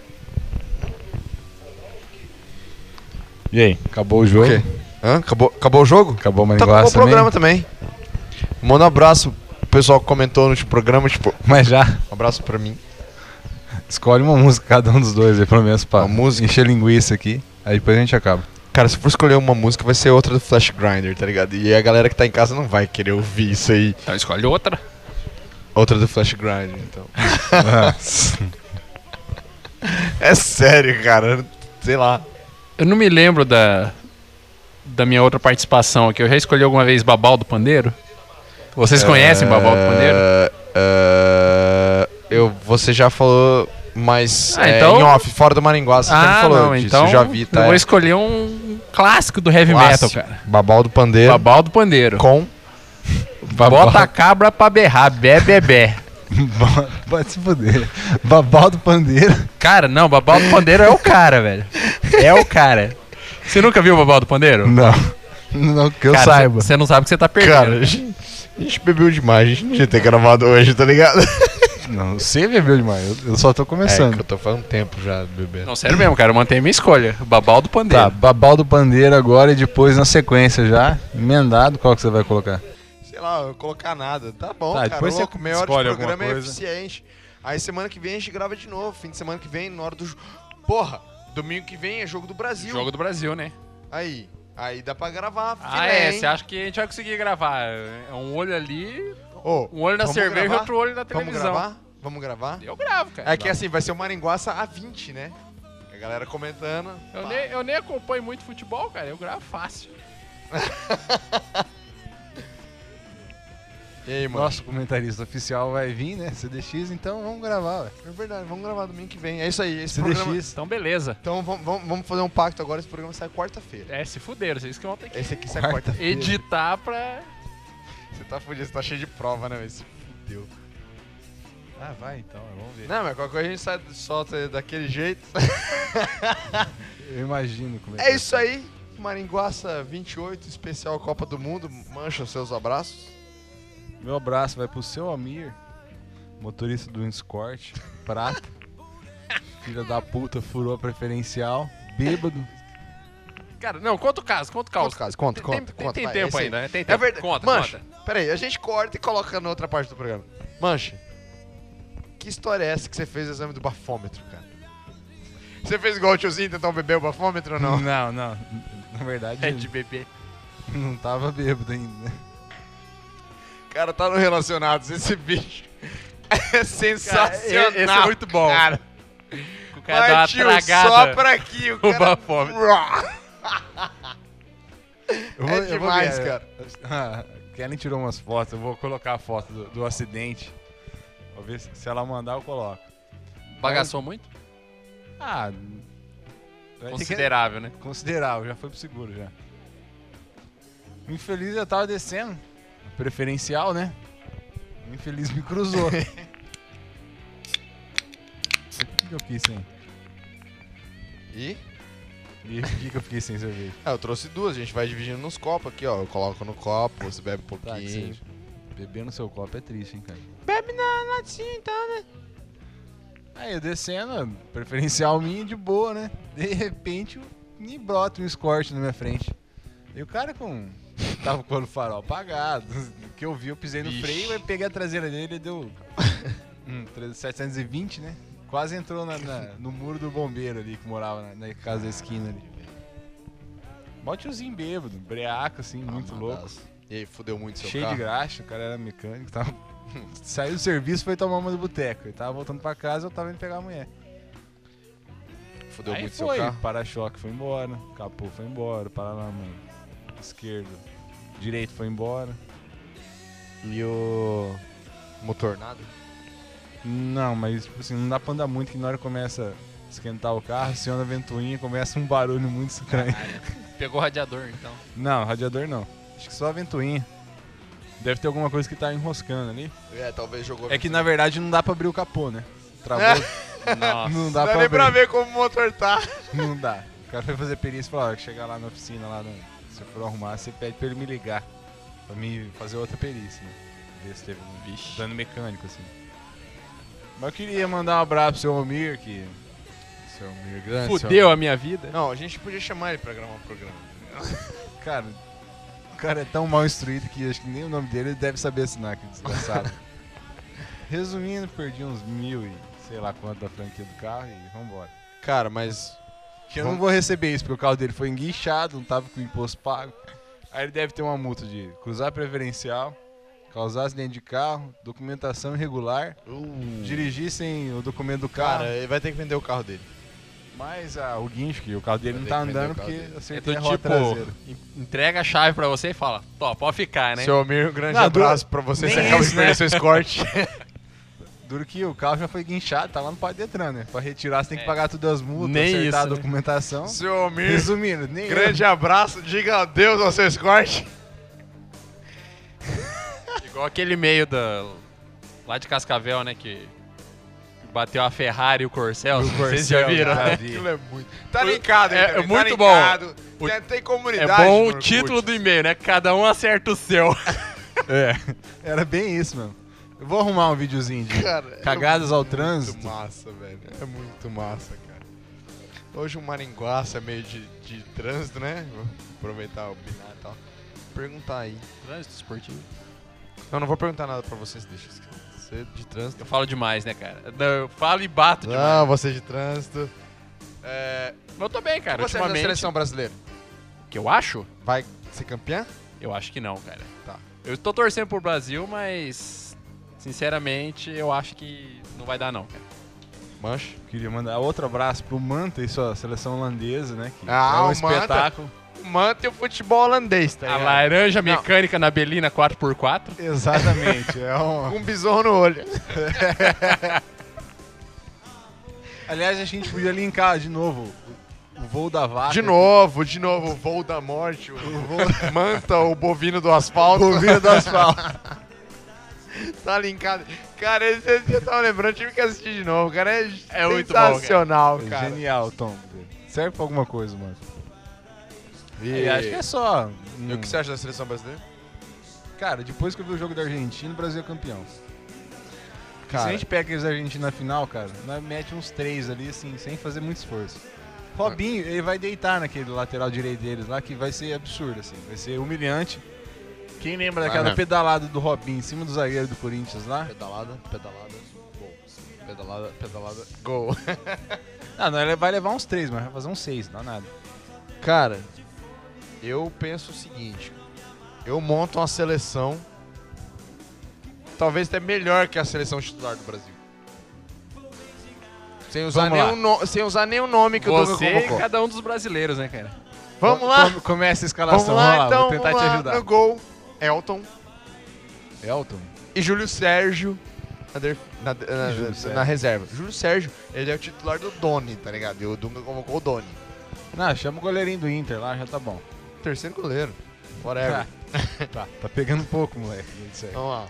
E aí, acabou o jogo? O quê? Hã? Acabou, acabou o jogo? Acabou o Então acabou Maniguaça o programa também. Manda um abraço pro pessoal que comentou no último programa, tipo, Mas já, um abraço pra mim. escolhe uma música cada um dos dois aí, pelo menos pra Uma música? encher linguiça aqui. Aí depois a gente acaba. Cara, se for escolher uma música, vai ser outra do Flash Grinder, tá ligado? E a galera que tá em casa não vai querer ouvir isso aí. Então escolhe outra. Outra do Flash Grinder, então. É sério, cara. Sei lá. Eu não me lembro da, da minha outra participação aqui. Eu já escolhi alguma vez Babal do Pandeiro? Vocês conhecem Babal do Pandeiro? É, é, eu, você já falou, mas Ah, é, então- em off, fora do Maringuá, você já me falou não, disso, então eu já vi, tá? eu vou É escolher um clássico do heavy clássico. metal, cara. Babal do Pandeiro Babal do Pandeiro. com... Bota a cabra pra berrar, bé, bé, bé. Pode se fuder. Babal do Pandeiro. Cara, não, Babal do Pandeiro é o cara, velho. É o cara. Você nunca viu o Babal do Pandeiro? Não. Não que eu Cara, saiba. Você não sabe que você tá perdendo. Cara, a gente, a gente bebeu demais, a gente não devia ter gravado hoje, tá ligado? Não, você bebeu demais. Eu, eu só tô É, começando. que eu tô faz um tempo já bebendo. Não, sério mesmo, cara. Eu mantenho minha escolha. O Babal do Pandeiro. Tá, Babal do Pandeiro agora e depois na sequência já, emendado, qual que você vai colocar? Sei lá, eu vou colocar nada. Tá bom, Tá, cara, depois você louco, meia hora de escolhe programa é alguma coisa. eficiente. Aí semana que vem a gente grava de novo, fim de semana que vem, na hora do... jo- Porra, domingo que vem é jogo do Brasil. Jogo do Brasil, né? Aí, aí dá pra gravar. Ah, filé, é. hein? Você acha que a gente vai conseguir gravar? É um olho ali, Ô, um olho na vamos cerveja e gravar? outro olho na Vamos televisão. gravar? Vamos gravar? Eu gravo, cara. É que assim, vai ser o Maringuaça a vinte, né? A galera comentando. Eu pá. nem, eu nem acompanho muito futebol, cara. Eu gravo fácil. E aí, mano? Nosso comentarista oficial vai vir, né? C D X, então vamos gravar, ué. É verdade, vamos gravar domingo que vem. É isso aí, esse C D X. programa... Então, beleza. Então vamos, vamos, vamos fazer um pacto agora, esse programa sai quarta-feira. É, se fuderam, vocês que vão ter que Esse aqui sai Quarta- quarta-feira. editar pra... Você tá fudido, você tá cheio de prova, né, velho? Se fudeu. Ah, vai então, vamos ver. Não, mas qualquer coisa a gente sai, solta daquele jeito. Eu imagino como é que É vai isso ser. aí, Maringuaça vinte e oito, especial Copa do Mundo. Mancha os seus abraços. Meu abraço vai pro seu Amir, motorista do Escort, prata. Filha da puta, furou a preferencial, bêbado. Cara, não, conta o caso, conta o caso. Conta, caso, conta, Tem- conta, tem, conta. tem vai, tempo esse aí. ainda, né? Tem É tempo. verdade. Conta, Mancha, conta. pera aí, a gente corta e coloca na outra parte do programa. Mancha, que história é essa que você fez o exame do bafômetro, cara? Você fez igual o tiozinho, tentou beber o bafômetro ou não? Não, não. Na verdade, É de bebê. não tava bêbado ainda. Cara, tá no Relacionados, esse bicho é sensacional. esse é muito bom. Cara, O cara dá uma vai, tio, tragada. só pra aqui, o o cara... bafômetro. Eu É demais, ver. cara. Ah, Kellen tirou umas fotos, eu vou colocar a foto do, do acidente. Vou ver se, se ela mandar, eu coloco. Bagaçou muito? Ah, vai ter que- Considerável, né? Considerável, já foi pro seguro já. O infeliz já tava descendo. Preferencial, né? O infeliz me cruzou. O que, que eu fiquei sem? E? E o que, que eu fiquei sem cerveja? Ah, eu trouxe duas, a gente vai dividindo nos copos aqui, ó. Eu coloco no copo, você bebe um Tá, que pouquinho. você beber no seu copo é triste, hein, cara? Bebe na latinha então, né? Aí eu descendo, preferencial minha de boa, né? De repente me brota um Escort na minha frente. E o cara com. Tava com o farol apagado. O que eu vi, eu pisei no Ixi. freio, aí peguei a traseira dele e deu. Hum, setecentos e vinte, né? Quase entrou na, na- no muro do bombeiro ali que morava na, na casa da esquina ali. Mó tiozinho bêbado, breaco assim, muito louco. E aí, fudeu muito seu Cheio carro? de graxa, o cara era mecânico, tava. Saiu do serviço e foi tomar uma do boteco. Ele tava voltando pra casa, eu tava indo pegar a mulher. Fudeu Aí muito foi, seu carro? para-choque foi embora, capô foi embora, paralama esquerdo, direito foi embora. E o motor nada? Não, mas tipo assim, não dá pra andar muito, que na hora que começa a esquentar o carro, aciona a ventoinha, começa um barulho muito estranho. Pegou o radiador, então. Não, radiador não, acho que só a ventoinha. Deve ter alguma coisa que tá enroscando ali. É, talvez jogou... É que na verdade não dá pra abrir o capô, né? Travou, Nossa. não dá Não dá pra nem abrir. pra ver como o motor tá. Não dá. O cara foi fazer perícia e falou, ó, que chegar lá na oficina, lá no, se eu for arrumar, você pede pra ele me ligar. Pra me fazer outra perícia, né? Ver se teve um Vixe. dano mecânico, assim. Mas eu queria mandar um abraço pro seu Almir, que... Seu amigo grande, Fudeu a minha vida. Não, a gente podia chamar ele pra gravar um programa. Cara, o cara é tão mal instruído que acho que nem o nome dele ele deve saber assinar, que desgraçado. Resumindo, perdi uns mil e sei lá quanto da franquia do carro e vambora. Cara, mas... Que eu não vou receber isso, porque o carro dele foi enguichado, não tava com o imposto pago. Aí ele deve ter uma multa de cruzar preferencial, causar acidente de carro, documentação irregular, Uh, dirigir sem o documento do carro. cara, ele vai ter que vender o carro dele. Mas ah, o guincho, que o carro dele Vai não ter tá que vender andando o carro porque dele. eu É acertei do a roda tipo, traseira. en- entrega a chave pra você e fala, tó, pode ficar, né? Seu Almir, um grande Não, abraço du- pra você. nem Você acaba isso, de perder né? seu escorte. Duro que o carro já foi guinchado, tá lá no Pátio Detran, né? Pra retirar você tem que É. pagar todas as multas, Nem acertar isso, a né? documentação. Seu Almir, Resumindo, nem grande abraço. Diga adeus ao seu escorte. Igual aquele meio da... lá de Cascavel, né, que bateu a Ferrari e o Corcel. O Vocês já Corcel, viram? já né? vi. Aquilo é muito... Tá linkado, hein, É- também, é muito tá bom. linkado. O- Tem, tem É comunidade. bom no o Orkut. título do e-mail, né? Cada um acerta o seu. É, era bem isso, mano. Eu vou arrumar um videozinho de Cara, cagadas é ao muito trânsito. massa, velho. É muito massa, cara. Hoje o Maringuaça é meio de, de trânsito, né? Vou aproveitar o opinar e tal. Perguntar aí. Trânsito esportivo. Não, não vou perguntar nada pra vocês, deixa você de trânsito. Eu falo demais, né, cara? Não, eu falo e bato demais. Não, você de trânsito. É, Mas eu tô bem, cara. o que você acha da Ultimamente, seleção brasileira? o que eu acho? Vai ser campeã? Eu acho que não, cara. Tá. Eu tô torcendo pro Brasil, mas... sinceramente, eu acho que não vai dar, não, cara. Mancha. Queria mandar outro abraço pro Manta e sua seleção holandesa, né? Que Ah, é um o Manta. espetáculo. Manta e o futebol holandês, tá A ligado? laranja Não. mecânica na Belina quatro por quatro. Exatamente. É um... Com um besouro no olho. Aliás, a gente podia linkar de novo o, o voo da vaca. De novo, de novo, o voo da morte, o voo Manta, o bovino do asfalto. O bovino do asfalto. Tá linkado. Cara, esse, esse eu tava lembrando, tive que assistir de novo. Cara, é, É muito bom, cara. sensacional, cara. Genial, Tom. Serve pra alguma coisa, mano. E, E acho que é só. e o que você acha da seleção brasileira? Cara, depois que eu vi o jogo da Argentina, o Brasil é campeão. Cara, Se a gente pega aqueles da Argentina na final, cara, nós mete uns três ali, assim, sem fazer muito esforço. Robinho, ele vai deitar naquele lateral direito deles lá, que vai ser absurdo, assim. Vai ser humilhante. Quem lembra daquela mesmo. pedalada do Robinho em cima do zagueiro do Corinthians lá? pedalada, pedalada, gol. Pedalada, pedalada, gol. Ah, não, ele vai levar uns três, mas vai fazer uns seis, não dá nada. Cara, eu penso o seguinte. Eu monto uma seleção talvez até melhor que a seleção titular do Brasil. Sem usar, Vamos lá. nenhum, no, sem usar nenhum nome que o Dunga Você e convocou. cada um dos brasileiros, né, cara? Vamos lá? Come- Começa a escalação, Vamos lá, então. vou tentar vamos te lá. ajudar. No gol, Elton Elton? e Júlio Sérgio na, der- na- na- Júlio na Sérgio? reserva. Júlio Sérgio, ele é o titular do Doni, tá ligado? E o Dunga convocou o Doni. Não, chama o goleirinho do Inter lá, já tá bom. Terceiro goleiro. Whatever. Tá, tá pegando pouco, moleque. Isso aí. Vamos lá.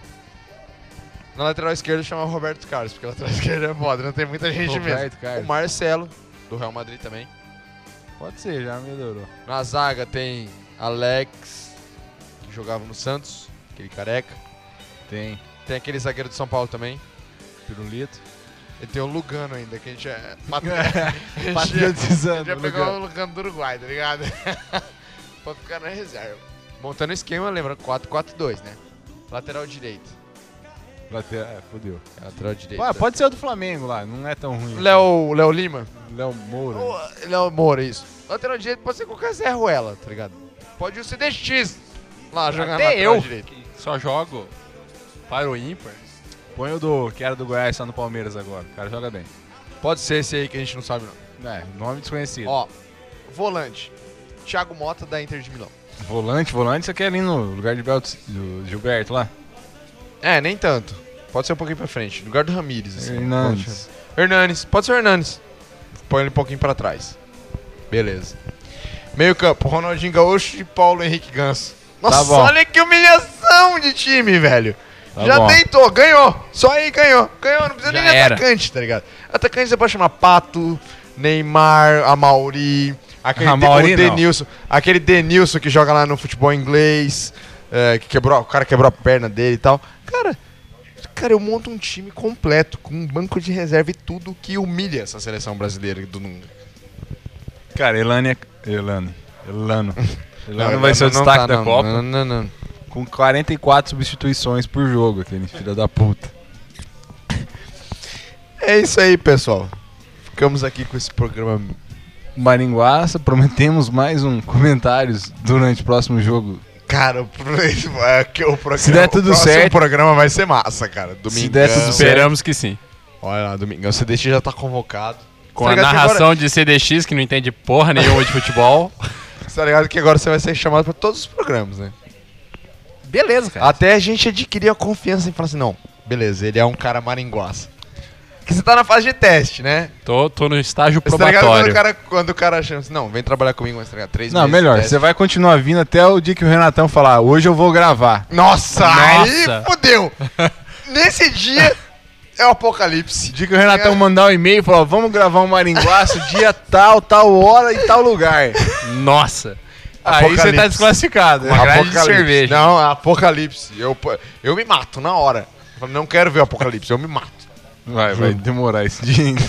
Na lateral esquerda chama o Roberto Carlos, porque a lateral esquerda é foda, não tem muita gente Roberto mesmo. Carlos. O Marcelo, do Real Madrid também. Pode ser, já melhorou. Na zaga tem Alex, que jogava no Santos, aquele careca. Tem. Tem aquele zagueiro de São Paulo também. Pirulito. E tem o Lugano ainda, que a gente é... patri- a gente- Patriotizando. A gente já o pegou lugar. o Lugano do Uruguai, tá ligado? Pra ficar na reserva. Montando o esquema, lembra? quatro quatro dois, né? Lateral direito. Lateral- É, fodeu. Lateral direito. Ah, pode ser o do Flamengo lá, não é tão ruim. Léo, Léo Lima. Léo Moura. Ô, Léo Moura, isso. Lateral direito pode ser qualquer Zé Ruela, tá ligado? Pode o C D X lá jogar na Até lateral eu, direito. que só jogo para o ímpar. Põe o do que era do Goiás, tá no Palmeiras agora. O cara joga bem. Pode ser esse aí que a gente não sabe, não. É, nome desconhecido. Ó, volante. Thiago Mota, da Inter de Milão. Volante, volante, você quer ali no lugar de Belt, do Gilberto lá? É, nem tanto. Pode ser um pouquinho pra frente. No lugar do Ramires, assim. Hernandes. Pode- Hernanes. Pode ser o Hernanes. Põe ele um pouquinho pra trás. Beleza. Meio campo. Ronaldinho Gaúcho e Paulo Henrique Ganso. Nossa, bom. olha que humilhação de time, velho. Tá Já bom. deitou, ganhou. Só aí ganhou. Ganhou, não precisa Já nem de era. atacante, tá ligado? Atacante você pode chamar Pato, Neymar, Amauri, aquele Amauri, de, o não. Denilson, aquele Denilson que joga lá no futebol inglês, é, que quebrou, o cara quebrou a perna dele e tal. Cara, cara, eu monto um time completo, com um banco de reserva e tudo que humilha essa seleção brasileira do mundo. Cara, Elane é... Elane. Elano. Elano Não, vai ser o não destaque tá, da não, Copa. Não, não, não. Com quarenta e quatro substituições por jogo, aquele filho da puta. É isso aí, pessoal. Ficamos aqui com esse programa. Maringuaça, prometemos mais um comentários durante o próximo jogo. Cara, o, pro- é que o programa, Se der tudo o próximo certo- programa vai ser massa, cara. Domingão. Se der tudo certo- Esperamos que sim. Olha lá, Domingão. O C D X já tá convocado. Com Tá a ligado que narração agora- de C D X, que não entende porra nenhuma de futebol. Você tá ligado que agora você vai ser chamado pra todos os programas, né? Beleza, cara. Até a gente adquirir a confiança em falar assim, não, beleza, ele é um cara maringuaça. Porque você tá na fase de teste, né? Tô, tô no estágio Você tá ligado quando probatório. o cara, quando o cara chama assim, não, vem trabalhar comigo, mas tá ligado? Três Não, meses melhor, de teste. você vai continuar vindo até o dia que o Renatão falar, hoje eu vou gravar. Nossa, Nossa. aí fudeu! Nesse dia é o apocalipse. O dia que o Renatão mandar um e-mail e falar, vamos gravar um Maringuaço, dia tal, tal hora e tal lugar. Nossa. Aí você Apocalipse. tá desclassificado. Uma Né? grade de cerveja. Não, apocalipse. Eu, eu me mato na hora. Eu falo, não quero ver o apocalipse, eu me mato. Vai, vai demorar esse dia ainda.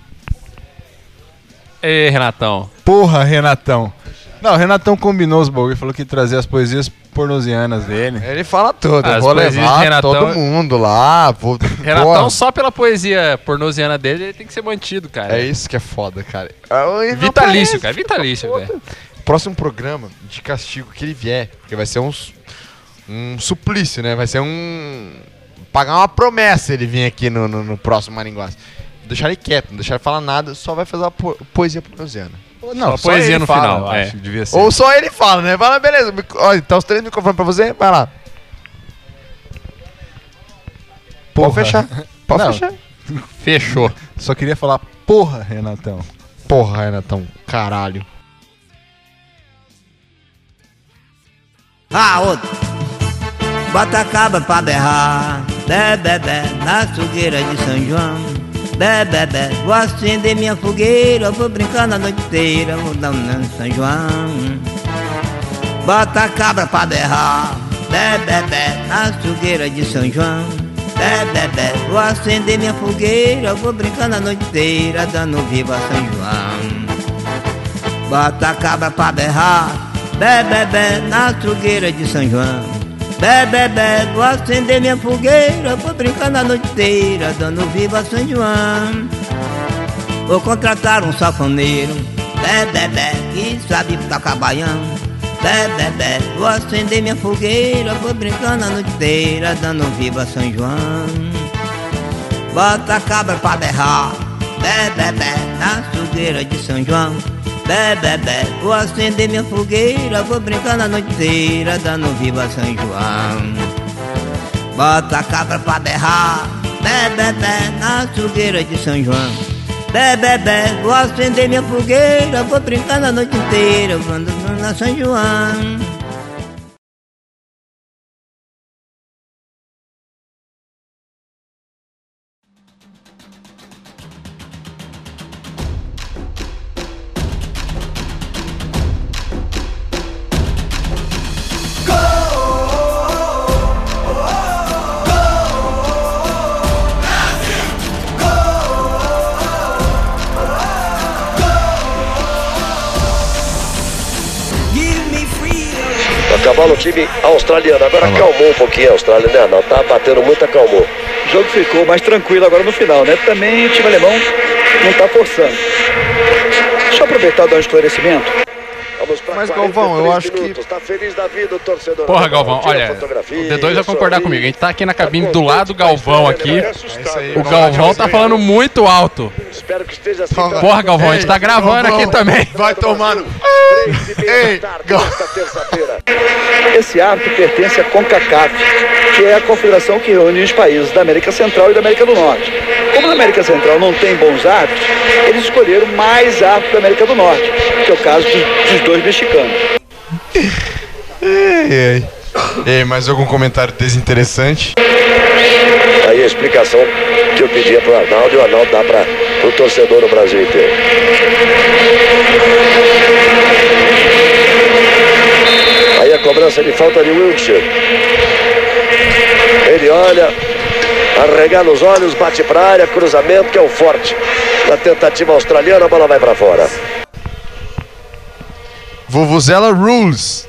Ei, Renatão. Porra, Renatão. Não, o Renatão combinou os bagulho, falou que ia trazer as poesias pornosianas dele. Ele fala tudo, eu As vou poesias de levar Renatão- todo mundo lá. Vou, Renatão, Porra, só pela poesia pornosiana dele, ele tem que ser mantido, cara. é isso que é foda, cara. Ah, ele não Vitalício, aparece. cara. Vitalício, velho. Próximo programa de castigo que ele vier, porque vai ser um, su- um suplício, né? Vai ser um... Pagar uma promessa ele vir aqui no, no, no próximo Maringuaça. Deixar ele quieto, não deixar ele falar nada, só vai fazer a po poesia pornosiana. Não, Só poesia ele no fala, final, eu é. acho, devia ser. Ou só ele fala, né? Fala, beleza, mic- olha, tá os três microfones pra você, vai lá. Pode Porra. fechar. Pode Não. fechar. Fechou. Só queria falar, porra, Renatão. Porra, Renatão, caralho. Ah, outro. Bota a cabra pra berrar, bé, bé, bé, na fogueira de São João. Bé, bé, bé, vou acender minha fogueira, vou brincar na noite inteira, vou dar um São João. Bota a cabra pra berrar, bé, bé, bé, na fogueira de São João. Bé, bé, bé, vou acender minha fogueira, vou brincar na noite inteira, dando viva São João. Bota a cabra pra berrar, bé, bé, bé, na fogueira de São João. Bé, bé, bé, vou acender minha fogueira, vou brincar na noite inteira, dando viva São João. Vou contratar um sanfoneiro, bé, bé, bé, que sabe tocar baião. Bé, bé, bé, vou acender minha fogueira, vou brincar na noite inteira, dando viva São João. Bota a cabra pra berrar, bé, bé, bé, na fogueira de São João. Bé, bé, bé, vou acender minha fogueira, vou brincar na noite inteira, dando viva São João. Bota a cabra pra berrar, bé, bé, bé, na fogueira de São João. Bé, bé, bé, vou acender minha fogueira, vou brincar na noite inteira, quando na São João. Acabou o time australiano. Agora acalmou um pouquinho a Austrália, né? Não, tá batendo muito, acalmou. O jogo ficou mais tranquilo agora no final, né? Também o time alemão não tá forçando. Deixa eu aproveitar e dar um esclarecimento. Mas, Galvão, eu acho que... Tá feliz da vida o torcedor. Porra, Galvão, olha, o D dois vai concordar comigo. A gente tá aqui na cabine do lado do Galvão aqui. O Galvão tá falando muito alto. Espero que esteja assim. Porra, Galvão, a gente tá gravando aqui também. Vai tomando. Ei, terça-feira. Esse árbitro pertence à CONCACAF, que é a confederação que reúne os países da América Central e da América do Norte. Como na América Central não tem bons árbitros, eles escolheram mais árbitros da América do Norte, que é o caso dos, dos dois mexicanos. Ei, ei. Ei, mais algum comentário desinteressante? Aí a explicação que eu pedia pro Arnaldo, e o Arnaldo dá para o torcedor no Brasil inteiro. Aí a cobrança de falta de Wiltshire. Ele olha, arregala os olhos, bate para a área, cruzamento, que é o forte. Na tentativa australiana, a bola vai para fora. Vuvuzela Rules.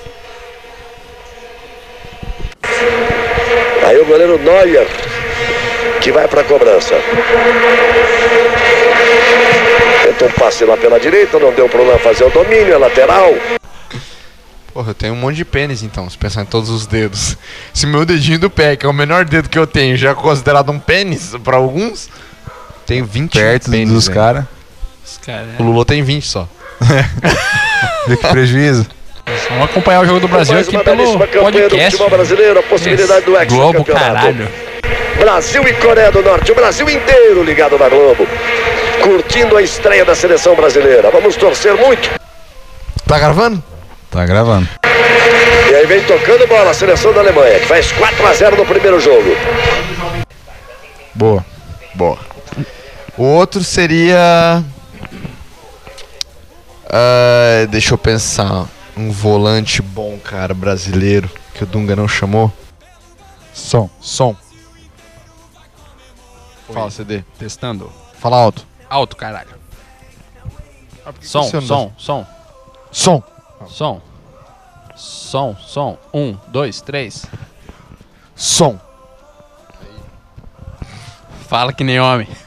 Aí o goleiro Neuer, que vai para a cobrança. Tentou um passe lá pela direita, não deu problema fazer o domínio, é lateral. Porra, eu tenho um monte de pênis então, se pensar em todos os dedos. Se meu dedinho do pé, que é o menor dedo que eu tenho, já é considerado um pênis pra alguns, tenho vinte Perto pênis, dos velho. caras. O Lula tem vinte só. Vê que prejuízo. Vamos acompanhar o jogo do Brasil Mais aqui uma pelo belíssima campanha do podcast. futebol brasileiro, a possibilidade do Globo, hexacampeonato. caralho. Brasil e Coreia do Norte, o Brasil inteiro ligado na Globo, curtindo a estreia da seleção brasileira. Vamos torcer muito. Tá gravando? Tá gravando. E aí vem tocando bola a seleção da Alemanha, que faz quatro a zero no primeiro jogo. Boa. Boa. O outro seria... ah, deixa eu pensar. Um volante bom, cara, brasileiro, que o Dunga não chamou. Som. Som. Fala, C D. Testando. Fala alto. Alto, caralho. Som, você não som, som. Som. Som. Som, som. Um, dois, três. Som. Fala que nem homem.